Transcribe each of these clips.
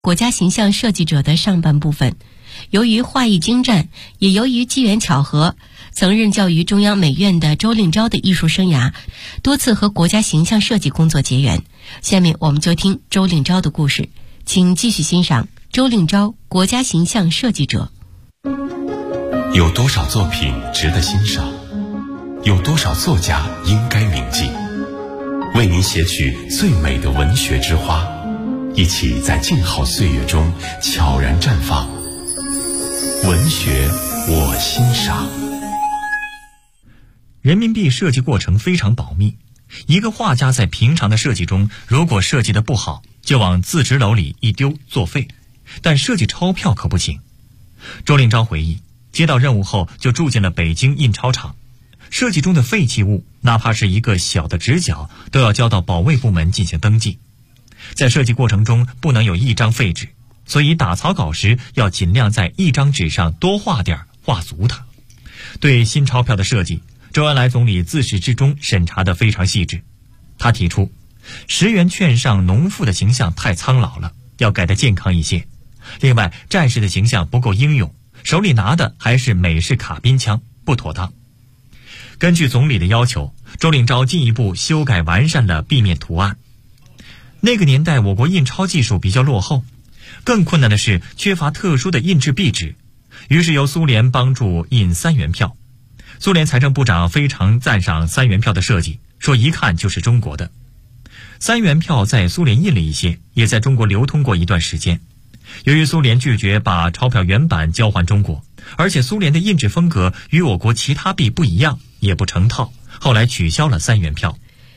国家形象设计者的上半部分。由于画艺精湛，也由于机缘巧合，曾任教于中央美院的周令钊的艺术生涯，多次和国家形象设计工作结缘。下面我们就听周令钊的故事，请继续欣赏周令钊，国家形象设计者。 有多少作品值得欣赏？有多少作家应该铭记？为您写取最美的文学之花，一起在静好岁月中悄然绽放。文学我欣赏。 人民币设计过程非常保密，一个画家在平常的设计中，如果设计得不好，就往自执篓里一丢作废，但设计钞票可不行。周令钊回忆，接到任务后就住进了北京印钞厂，设计中的废弃物，哪怕是一个小的直角，都要交到保卫部门进行登记。在设计过程中不能有一张废纸，所以打草稿时要尽量在一张纸上多画点，画足它。对新钞票的设计，周恩来总理自始至终审查得非常细致。他提出10元券上农妇的形象太苍老了，要改得健康一些。另外，战士的形象不够英勇，手里拿的还是美式卡宾枪，不妥当。根据总理的要求，周令钊进一步修改完善了壁面图案。那个年代我国印钞技术比较落后，更困难的是缺乏特殊的印制壁纸，于是由苏联帮助印3元票。苏联财政部长非常赞赏3元票的设计，说一看就是中国的。3元票在苏联印了一些，也在中国流通过一段时间。由于苏联拒绝把钞票原版交还中国，而且苏联的印制风格与我国其他币不一样，也不成套，后来取消了3元票。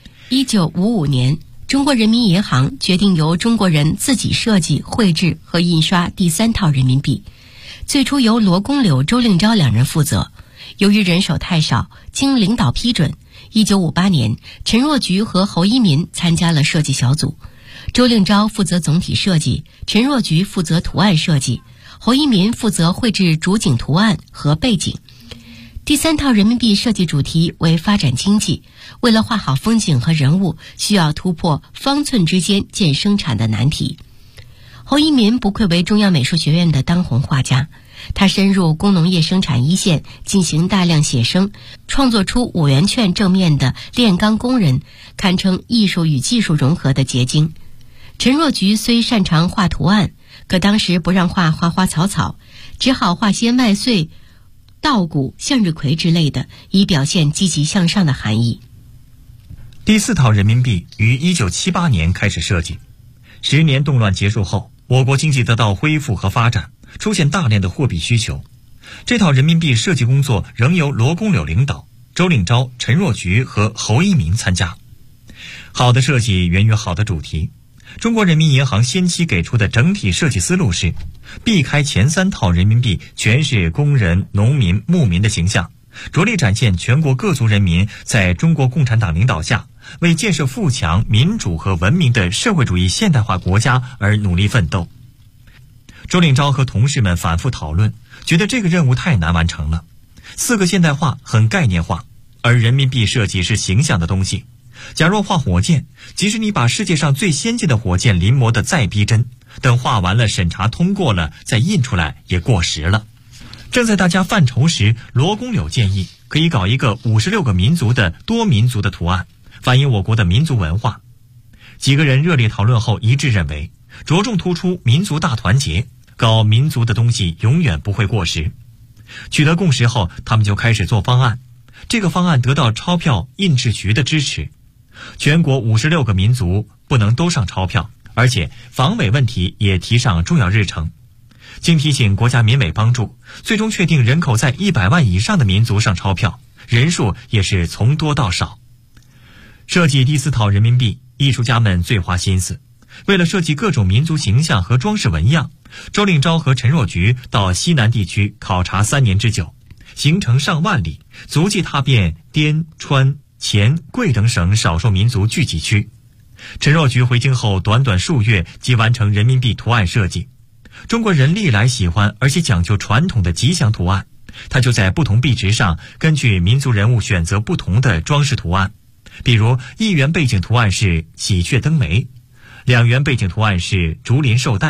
1955年，中国人民银行决定由中国人自己设计、绘制和印刷第3套人民币，最初由罗公柳、周令钊2人负责。由于人手太少，经领导批准，1958年，陈若菊和侯一民参加了设计小组。周令钊负责总体设计，陈若菊负责图案设计，侯一民负责绘制主景图案和背景。第3套人民币设计主题为发展经济，为了画好风景和人物，需要突破方寸之间建生产的难题。侯一民不愧为中央美术学院的当红画家，他深入工农业生产一线，进行大量写生，创作出5元券正面的炼钢工人，堪称艺术与技术融合的结晶。陈若菊虽擅长画图案，可当时不让画花花草草，只好画些麦穗、稻谷、向日葵之类的，以表现积极向上的含义。 第4套人民币于1978年开始设计。10年动乱结束后，我国经济得到恢复和发展，出现大量的货币需求。这套人民币设计工作仍由罗公柳领导，周令钊、陈若菊和侯一民参加。好的设计源于好的主题。中国人民银行先期给出的整体设计思路是，避开前3套人民币全是工人、农民、牧民的形象，着力展现全国各族人民在中国共产党领导下，为建设富强、民主和文明的社会主义现代化国家而努力奋斗。周令钊和同事们反复讨论，觉得这个任务太难完成了。4个现代化很概念化，而人民币设计是形象的东西。假若画火箭，即使你把世界上最先进的火箭临摹得再逼真，等画完了、审查通过了，再印出来也过时了。正在大家犯愁时，罗公柳建议可以搞一个56个民族的多民族的图案，反映我国的民族文化。几个人热烈讨论后一致认为，着重突出民族大团结，搞民族的东西永远不会过时。取得共识后，他们就开始做方案。这个方案得到钞票印制局的支持。全国56个民族不能都上钞票，而且防伪问题也提上重要日程。经提醒国家民委帮助，最终确定人口在100万以上的民族上钞票，人数也是从多到少。设计第4套人民币，艺术家们最花心思。为了设计各种民族形象和装饰纹样，周令钊和陈若菊到西南地区考察3年之久，行程上万里，足迹踏遍滇、川、黔、贵等省少数民族聚集区。陈若菊回京后短短数月即完成人民币图案设计。中国人历来喜欢而且讲究传统的吉祥图案，他就在不同币值上根据民族人物选择不同的装饰图案。比如1元背景图案是喜鹊登梅，2元背景图案是竹林绶带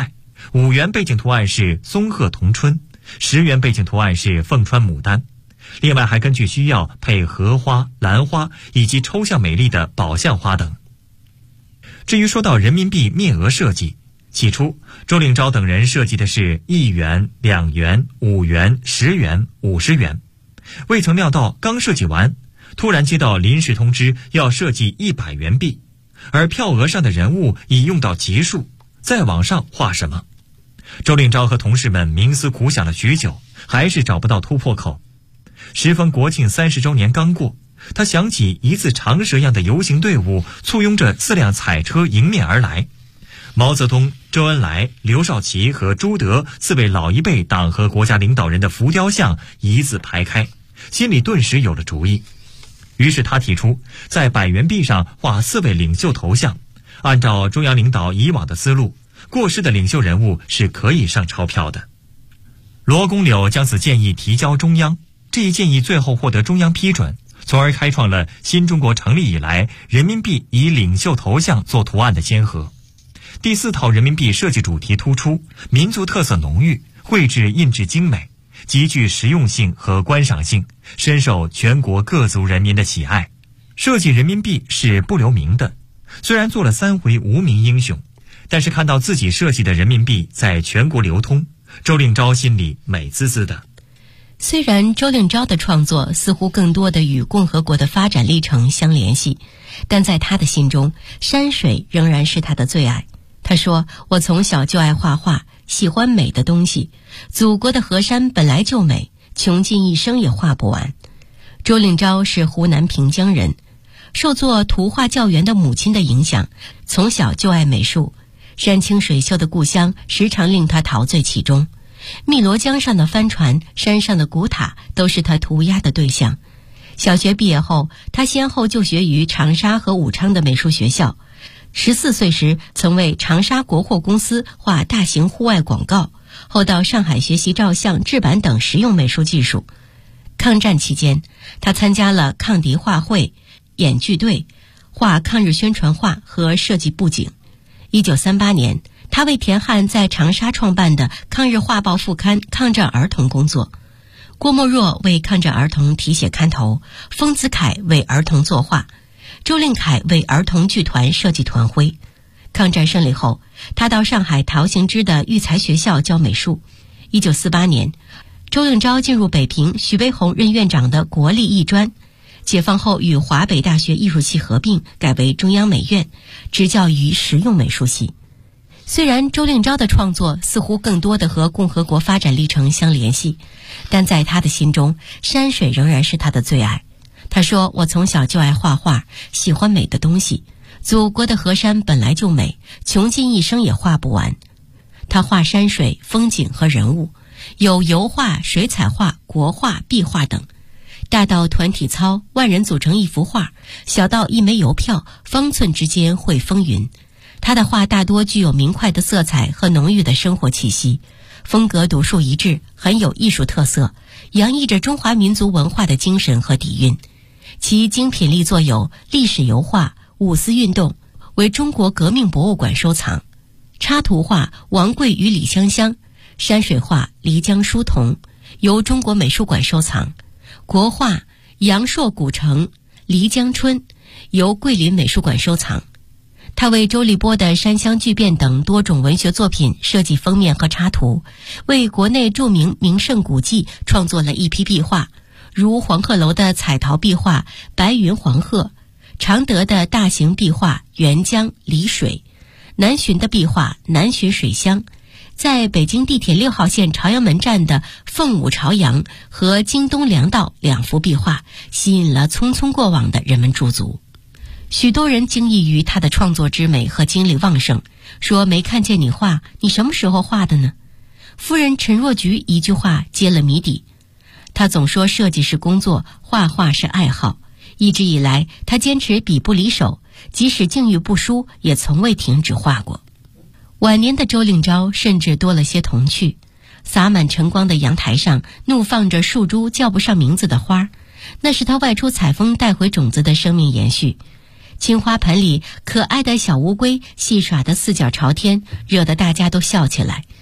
5元背景图案是松鹤同春，10元背景图案是凤穿牡丹。另外还根据需要配荷花、兰花以及抽象美丽的宝相花等。至于说到人民币面额设计，起初周令钊等人设计的是1元、2元、5元、10元、50元，未曾料到刚设计完，突然接到临时通知要设计100元币，而票额上的人物已用到结束，再往上画什么？周令钊和同事们冥思苦想了许久，还是找不到突破口。时逢国庆30周年刚过，他想起一字长蛇样的游行队伍簇拥着4辆彩车迎面而来，毛泽东、周恩来、刘少奇和朱德4位老一辈党和国家领导人的浮雕像一字排开，心里顿时有了主意。于是他提出在100元币上画4位领袖头像，按照中央领导以往的思路，过世的领袖人物是可以上钞票的。罗公柳将此建议提交中央，这一建议最后获得中央批准，从而开创了新中国成立以来人民币以领袖头像做图案的先河。第4套人民币设计主题突出，民族特色浓郁，绘制印制精美，极具实用性和观赏性，深受全国各族人民的喜爱。设计人民币是不留名的，虽然做了3回无名英雄，但是看到自己设计的人民币在全国流通，周令钊心里美滋滋的。 虽然周令钊的创作似乎更多的与共和国的发展历程相联系，但在他的心中，山水仍然是他的最爱。他说，我从小就爱画画，喜欢美的东西，祖国的河山本来就美，穷尽一生也画不完。周令钊是湖南平江人，受做图画教员的母亲的影响，从小就爱美术。山清水秀的故乡时常令他陶醉其中，汨罗江上的帆船，山上的古塔都是他涂鸦的对象。小学毕业后，他先后就学于长沙和武昌的美术学校。14岁时曾为长沙国货公司画大型户外广告，后到上海学习照相、制版等实用美术技术。抗战期间，他参加了抗敌画会、演剧队，画抗日宣传画和设计布景。1938年，他为田汉在长沙创办的抗日画报副刊《抗战儿童》工作。郭沫若为抗战儿童题写刊头，丰子恺为儿童作画，周令恺为儿童剧团设计团徽。抗战胜利后，他到上海陶行知的育才学校教美术。1948年，周令钊进入北平许悲鸿任院长的国立艺专，解放后与华北大学艺术系合并，改为中央美院，执教于实用美术系。虽然周令钊的创作似乎更多的和共和国发展历程相联系，但在他的心中，山水仍然是他的最爱。他说，我从小就爱画画，喜欢美的东西，祖国的河山本来就美，穷尽一生也画不完。他画山水、风景和人物，有油画、水彩画、国画、壁画等，大到团体操，万人组成一幅画，小到一枚邮票，方寸之间会风云。他的画大多具有明快的色彩和浓郁的生活气息，风格独树一帜，很有艺术特色，洋溢着中华民族文化的精神和底蕴。其精品力作有历史油画、五四运动，为中国革命博物馆收藏；插图画王贵与李香香，山水画漓江书童，由中国美术馆收藏；国画阳朔古城、漓江春，由桂林美术馆收藏。他为周立波的《山乡巨变》等多种文学作品设计封面和插图，为国内著名名胜古迹创作了一批壁画，如黄鹤楼的彩陶壁画《白云黄鹤》，常德的大型壁画《沅江漓水》，南浔的壁画《南浔水乡》，在北京地铁6号线朝阳门站的凤舞朝阳和京东粮道2幅壁画，吸引了匆匆过往的人们驻足。许多人惊异于他的创作之美和精力旺盛，说没看见你画，你什么时候画的呢？夫人陈若菊一句话揭了谜底。他总说设计是工作，画画是爱好。一直以来，他坚持笔不离手，即使境遇不舒，也从未停止画过。晚年的周令钊甚至多了些童趣，洒满晨光的阳台上怒放着数株叫不上名字的花，那是他外出采风带回种子的生命延续。青花盆里可爱的小乌龟戏耍得四脚朝天，惹得大家都笑起来。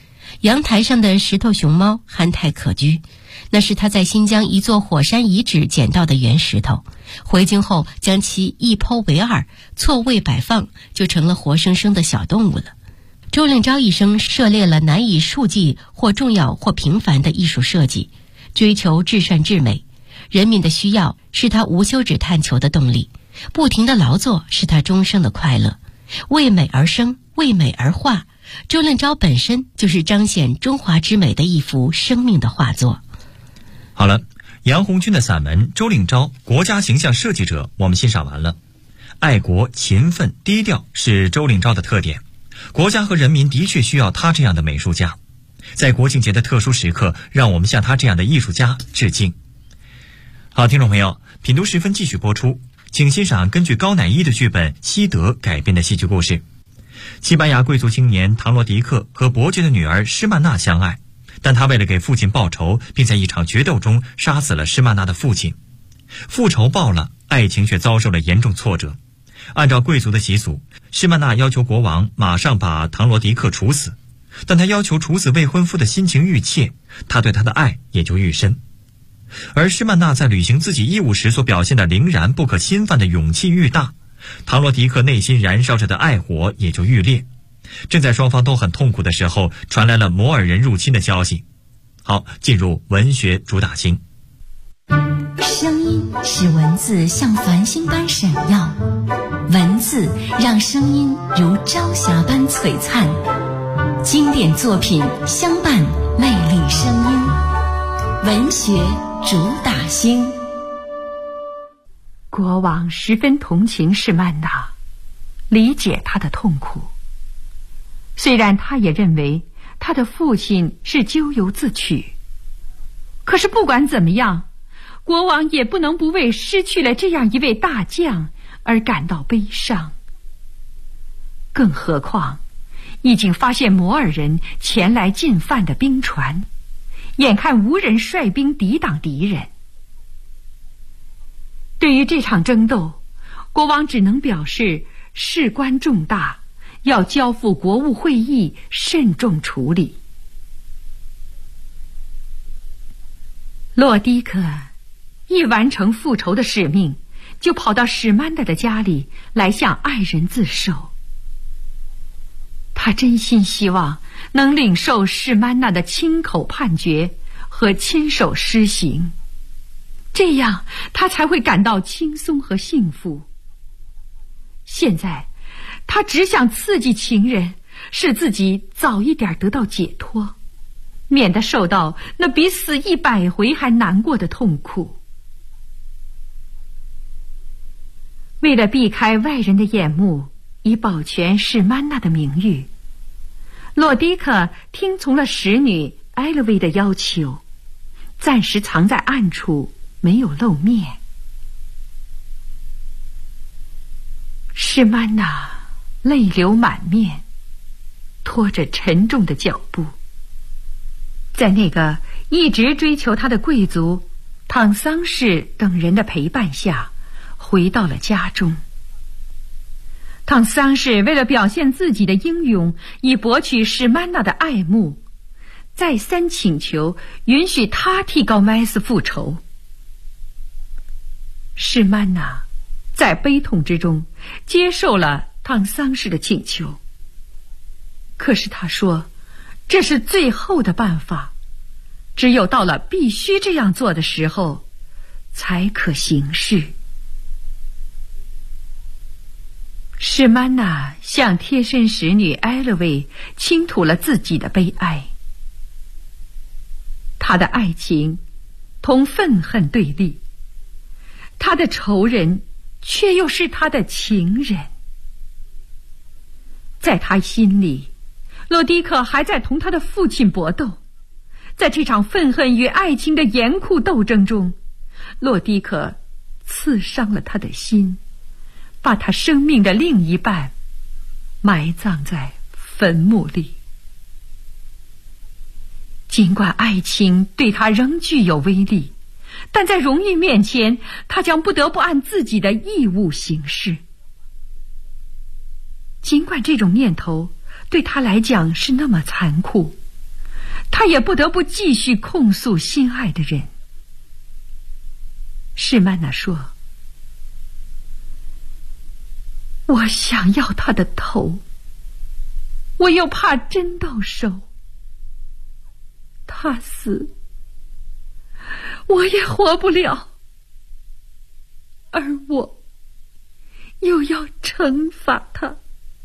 阳台上的石头熊猫憨态可掬，那是他在新疆一座火山遗址捡到的原石头，回京后将其一剖为二，错位摆放，就成了活生生的小动物了。周令钊一生涉猎了难以数计或重要或平凡的艺术设计，追求至善至美。人民的需要是他无休止探求的动力，不停的劳作是他终生的快乐。为美而生，为美而画，周令钊本身就是彰显中华之美的一幅生命的画作。 好了，杨红军的散文《周令钊：国家形象设计者》我们欣赏完了。爱国、勤奋、低调是周令钊的特点，国家和人民的确需要他这样的美术家。在国庆节的特殊时刻，让我们向他这样的艺术家致敬。好，听众朋友，品读时分继续播出，请欣赏根据高乃伊的剧本《西德》改编的戏剧故事。西班牙贵族青年唐罗迪克和伯爵的女儿施曼娜相爱，但他为了给父亲报仇，并在一场决斗中杀死了施曼娜的父亲。复仇报了，爱情却遭受了严重挫折。按照贵族的习俗，施曼娜要求国王马上把唐罗迪克处死，但他要求处死未婚夫的心情愈切，他对他的爱也就愈深。而施曼娜在履行自己义务时所表现的凌然不可侵犯的勇气愈大，唐罗迪克内心燃烧着的爱火也就愈烈。正在双方都很痛苦的时候，传来了摩尔人入侵的消息。好，进入文学主打星。 声音使文字像繁星般闪耀，文字让声音如朝霞般璀璨。经典作品相伴，魅力声音。文学主打星。 国王十分同情施曼娜，理解她的痛苦。虽然他也认为他的父亲是咎由自取，可是不管怎么样，国王也不能不为失去了这样一位大将而感到悲伤。更何况已经发现摩尔人前来进犯的兵船，眼看无人率兵抵挡敌人。对于这场争斗，国王只能表示事关重大，要交付国务会议慎重处理。洛迪克一完成复仇的使命，就跑到史曼娜的家里来向爱人自首。他真心希望能领受史曼娜的亲口判决和亲手施行，这样他才会感到轻松和幸福。现在他只想刺激情人，使自己早一点得到解脱，免得受到那比死100回还难过的痛苦。为了避开外人的眼目，以保全史曼娜的名誉，洛迪克听从了使女埃勒维的要求，暂时藏在暗处，没有露面。施曼娜泪流满面，拖着沉重的脚步，在那个一直追求她的贵族唐桑氏等人的陪伴下，回到了家中。唐桑氏为了表现自己的英勇，以博取史曼娜的爱慕，再三请求允许他替高麦斯复仇。史曼娜在悲痛之中接受了唐桑氏的请求，可是他说这是最后的办法，只有到了必须这样做的时候才可行事。史曼娜向贴身使女埃勒维倾吐了自己的悲哀，她的爱情同愤恨对立，她的仇人却又是她的情人。在她心里，洛迪克还在同他的父亲搏斗。在这场愤恨与爱情的严酷斗争中，洛迪克刺伤了他的心，把他生命的另一半埋葬在坟墓里。尽管爱情对他仍具有威力，但在荣誉面前，他将不得不按自己的义务行事。尽管这种念头对他来讲是那么残酷， 他也不得不继续控诉心爱的人。士曼娜说：我想要他的头，我又怕针到手，他死我也活不了，而我又要惩罚他。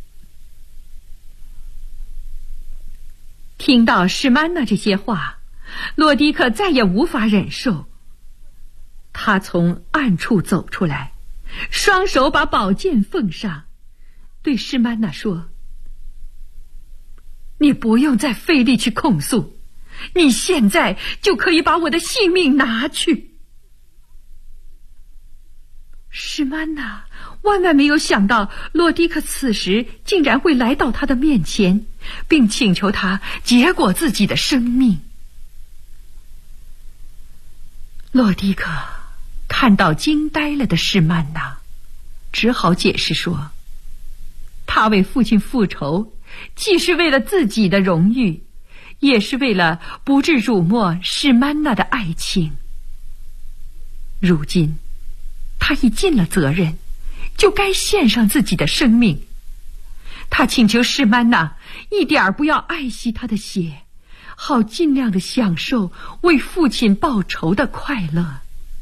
听到士曼娜这些话，洛迪克再也无法忍受，他从暗处走出来，双手把宝剑奉上，对士曼娜说：你不用再费力去控诉，你现在就可以把我的性命拿去。士曼娜万万没有想到洛迪克此时竟然会来到他的面前，并请求他结果自己的生命。洛迪克看到惊呆了的士曼娜，只好解释说，他为父亲复仇，既是为了自己的荣誉，也是为了不致辱没士曼娜的爱情。如今他已尽了责任，就该献上自己的生命。他请求士曼娜一点不要爱惜他的血，好尽量的享受为父亲报仇的快乐。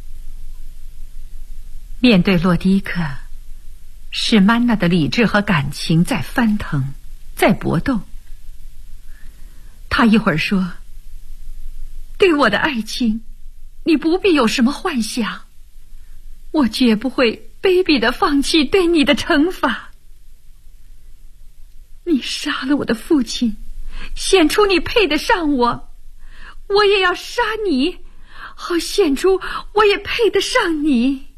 面对洛迪克，士曼娜的理智和感情在翻腾，在搏斗。他一会儿说：对我的爱情，你不必有什么幻想，我绝不会卑鄙地放弃对你的惩罚。你杀了我的父亲，显出你配得上我，我也要杀你，好显出我也配得上你。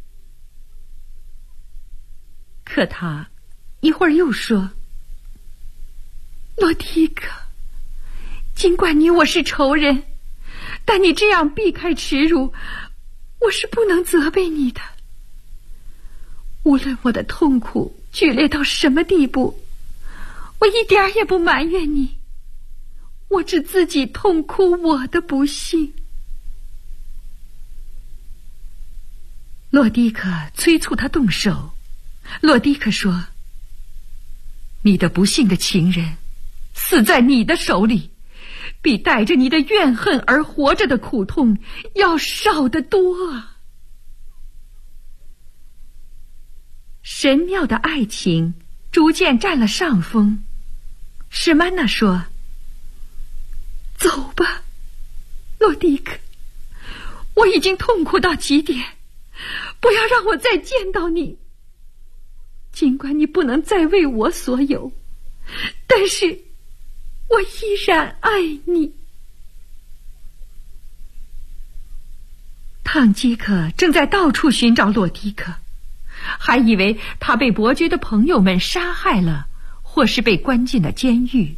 可他一会儿又说：洛迪克，尽管你我是仇人，但你这样避开耻辱，我是不能责备你的。无论我的痛苦剧烈到什么地步，我一点也不埋怨你，我只自己痛哭我的不幸。洛迪克催促他动手。洛迪克说：你的不幸的情人死在你的手里，比带着你的怨恨而活着的苦痛要少得多啊。神妙的爱情逐渐占了上风。史曼娜说：走吧，洛迪克，我已经痛苦到极点，不要让我再见到你。尽管你不能再为我所有，但是我依然爱你。唐吉克正在到处寻找洛迪克，还以为他被伯爵的朋友们杀害了，或是被关进了监狱。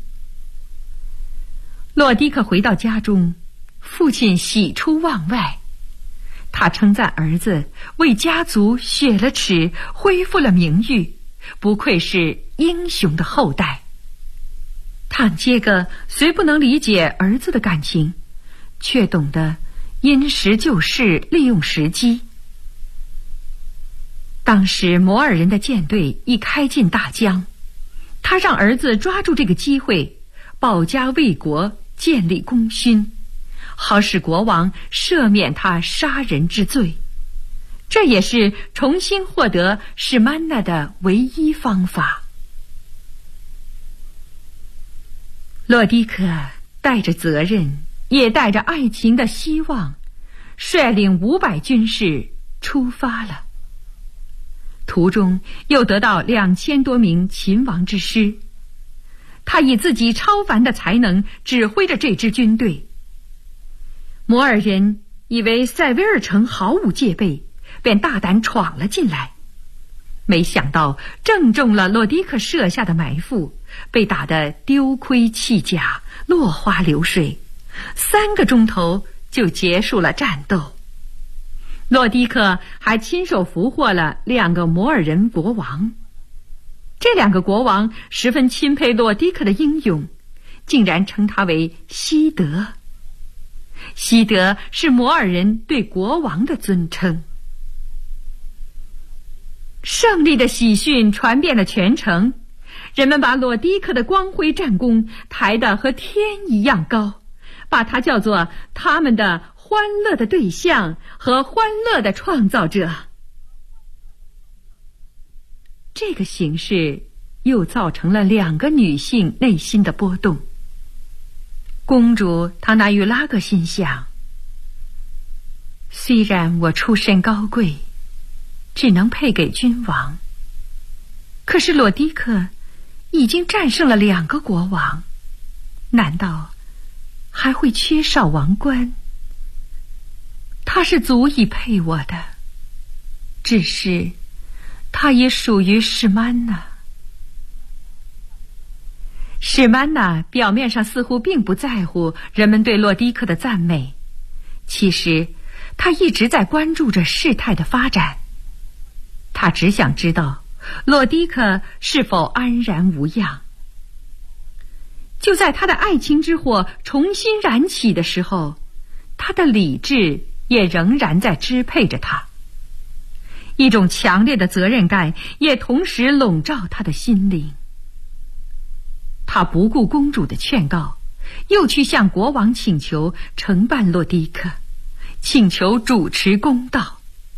洛迪克回到家中，父亲喜出望外，他称赞儿子为家族雪了耻，恢复了名誉，不愧是英雄的后代。唐杰克虽不能理解儿子的感情，却懂得因时就势，利用时机。当时摩尔人的舰队已开进大江，他让儿子抓住这个机会，保家卫国，建立功勋，好使国王赦免他杀人之罪。这也是重新获得史曼娜的唯一方法。洛迪克带着责任，也带着爱情的希望，率领500军士出发了。途中又得到2000多名秦王之师，他以自己超凡的才能指挥着这支军队。摩尔人以为塞维尔城毫无戒备，便大胆闯了进来，没想到正中了洛迪克设下的埋伏，被打得丢盔弃甲，落花流水，3个钟头就结束了战斗。洛迪克还亲手俘获了2个摩尔人国王，这2个国王十分钦佩洛迪克的英勇，竟然称他为西德。 西德是摩尔人对国王的尊称。胜利的喜讯传遍了全城，人们把洛迪克的光辉战功抬得和天一样高，把他叫做他们的欢乐的对象和欢乐的创造者。这个形势又造成了2个女性内心的波动。公主唐纳玉拉格心想，虽然我出身高贵，只能配给君王，可是洛迪克已经战胜了2个国王，难道还会缺少王冠？他是足以配我的，只是他也属于史曼娜。史曼娜表面上似乎并不在乎人们对洛迪克的赞美，其实他一直在关注着事态的发展。他只想知道洛迪克是否安然无恙。就在他的爱情之火重新燃起的时候，他的理智也仍然在支配着他。一种强烈的责任感也同时笼罩他的心灵。他不顾公主的劝告，又去向国王请求承办洛迪克，请求主持公道。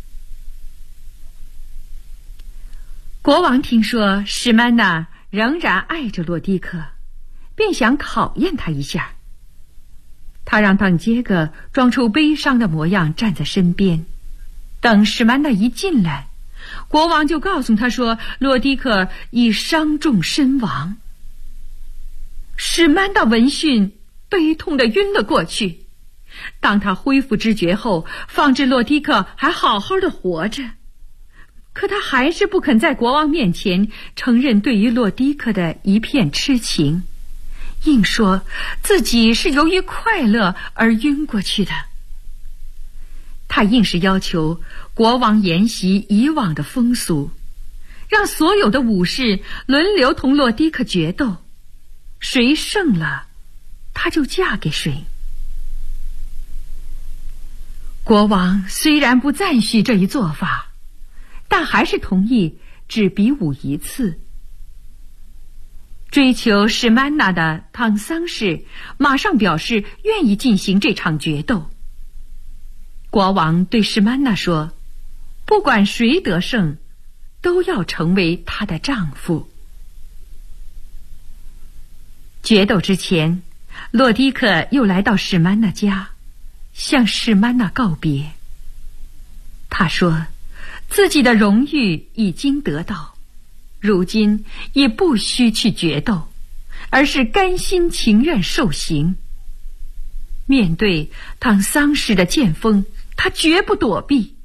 国王听说史曼娜仍然爱着洛迪克，便想考验他一下。他让当杰格装出悲伤的模样站在身边，等史曼娜一进来，国王就告诉他说洛迪克已伤重身亡。史曼娜闻讯悲痛地晕了过去。当他恢复知觉后，方知洛迪克还好好的活着，可他还是不肯在国王面前承认对于洛迪克的一片痴情，硬说自己是由于快乐而晕过去的。他硬是要求国王沿袭以往的风俗，让所有的武士轮流同洛迪克决斗，谁胜了他就嫁给谁。国王虽然不赞许这一做法，但还是同意只比武一次。追求史曼娜的汤桑氏马上表示愿意进行这场决斗。国王对史曼娜说，不管谁得胜，都要成为她的丈夫。决斗之前，洛迪克又来到史曼娜家，向史曼娜告别。他说自己的荣誉已经得到，如今也不需去决斗，而是甘心情愿受刑。面对汤桑氏的剑锋，他绝不躲避。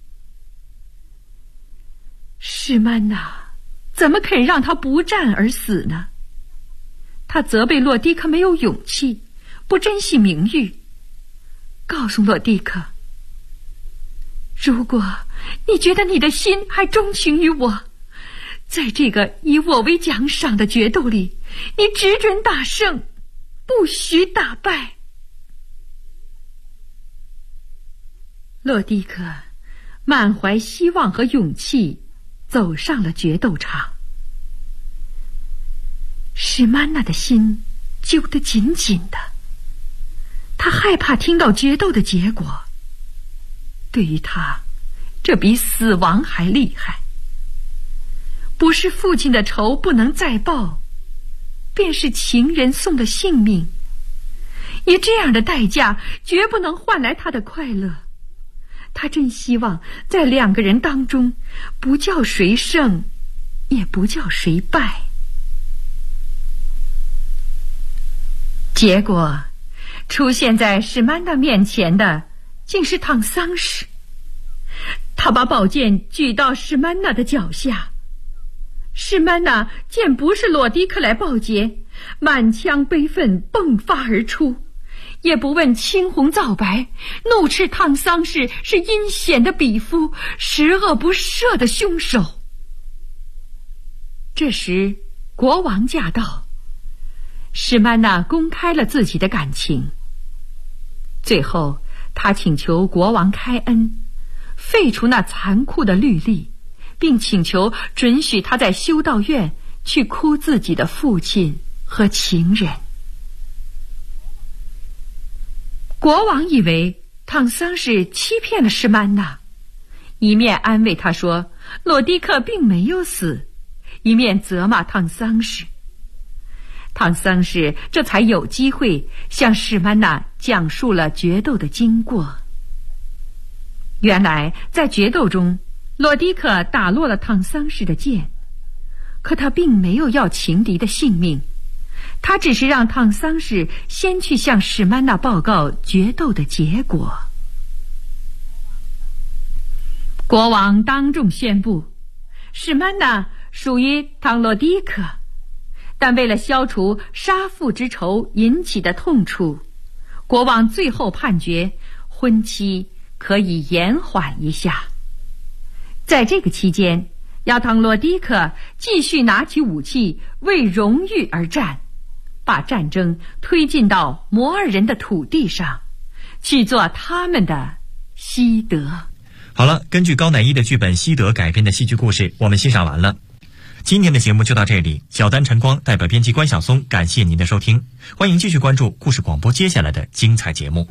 史曼娜怎么肯让他不战而死呢？他责备洛迪克没有勇气，不珍惜名誉，告诉洛迪克，如果你觉得你的心还钟情于我，在这个以我为奖赏的决斗里，你只准打胜，不许打败。洛迪克满怀希望和勇气走上了决斗场。史曼娜的心揪得紧紧的，她害怕听到决斗的结果，对于她，这比死亡还厉害。不是父亲的仇不能再报，便是情人送的性命，以这样的代价绝不能换来他的快乐。他真希望在2个人当中，不叫谁胜，也不叫谁败。结果出现在史曼娜面前的竟是汤桑氏。他把宝剑举到史曼娜的脚下，史曼娜见不是洛迪克来报捷，满腔悲愤迸发而出，也不问青红皂白，怒斥汤桑氏是阴险的鄙夫，十恶不赦的凶手。这时国王驾到，史曼娜公开了自己的感情。最后他请求国王开恩，废除那残酷的律例，并请求准许他在修道院去哭自己的父亲和情人。国王以为唐桑氏欺骗了施曼娜，一面安慰他说洛迪克并没有死，一面责骂唐桑氏。唐桑氏这才有机会向施曼娜讲述了决斗的经过。原来在决斗中，洛迪克打落了唐桑氏的剑，可他并没有要情敌的性命，他只是让唐桑氏先去向施曼娜报告决斗的结果。国王当众宣布，施曼娜属于唐洛迪克，但为了消除杀父之仇引起的痛楚，国王最后判决婚期可以延缓一下。在这个期间，要唐洛迪克继续拿起武器为荣誉而战，把战争推进到摩尔人的土地上，去做他们的西德。 好了，根据高乃伊的剧本《西德》改编的戏剧故事，我们欣赏完了。今天的节目就到这里，小丹晨光代表编辑关晓松感谢您的收听，欢迎继续关注故事广播接下来的精彩节目。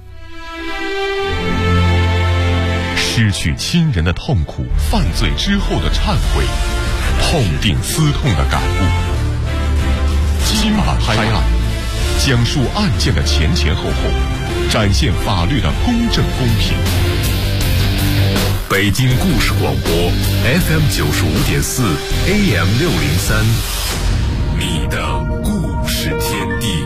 失去亲人的痛苦，犯罪之后的忏悔，痛定思痛的感悟。金马拍案，讲述案件的前前后后，展现法律的公正公平。北京故事广播 FM 95.4 AM 603，你的故事天地。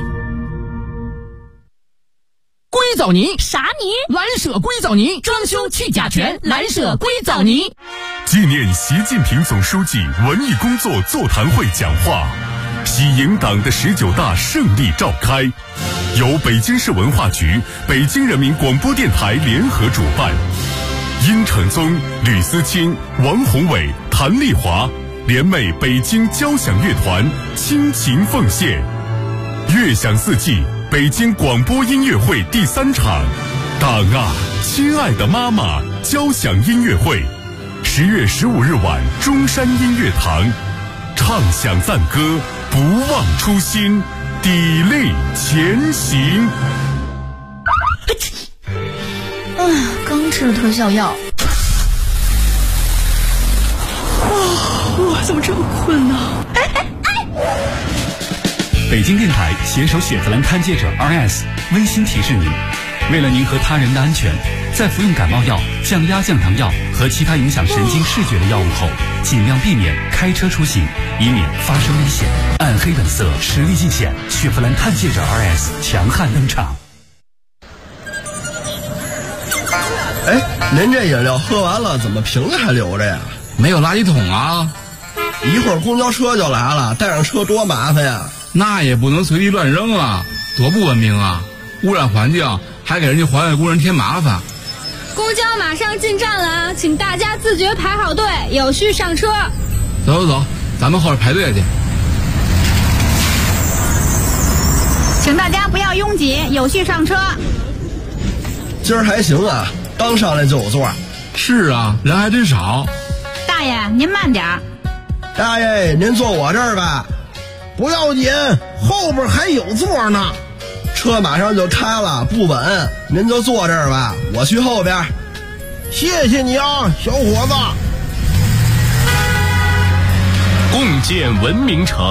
硅藻泥啥泥？ 蓝舍硅藻泥，装修去甲醛，蓝舍硅藻泥。 纪念习近平总书记文艺工作座谈会讲话，喜迎党的19大胜利召开，由北京市文化局、北京人民广播电台联合主办。殷承宗、吕思清、王宏伟、谭丽华联袂北京交响乐团倾情奉献。乐享四季北京广播音乐会第3场，党啊，亲爱的妈妈交响音乐会，10月15日晚中山音乐堂，唱响赞歌，不忘初心，砥砺前行。 刚吃了特效药。 我怎么这么困呢？ 北京电台携手雪佛兰探界者 RS 温馨提示您，为了您和他人的安全，在服用感冒药、降压降糖药和其他影响神经视觉的药物后，尽量避免开车出行，以免发生危险。暗黑本色，实力尽显，雪佛兰探界者 RS 强悍登场。 您这饮料喝完了，怎么瓶子还留着呀？ 没有垃圾桶啊！ 一会儿公交车就来了，带上车多麻烦呀！ 那也不能随地乱扔啊，多不文明啊！污染环境，还给人家环卫工人添麻烦。 公交马上进站了，请大家自觉排好队，有序上车。 走，咱们后边排队去。 请大家不要拥挤，有序上车。 今儿还行啊，刚上来就有座。 是啊，人还真少。 大爷，您慢点。 大爷，您坐我这儿吧。不要紧，后边还有座呢。车马上就开了，不稳，您就坐这儿吧，我去后边。谢谢你啊，小伙子。 共建文明城。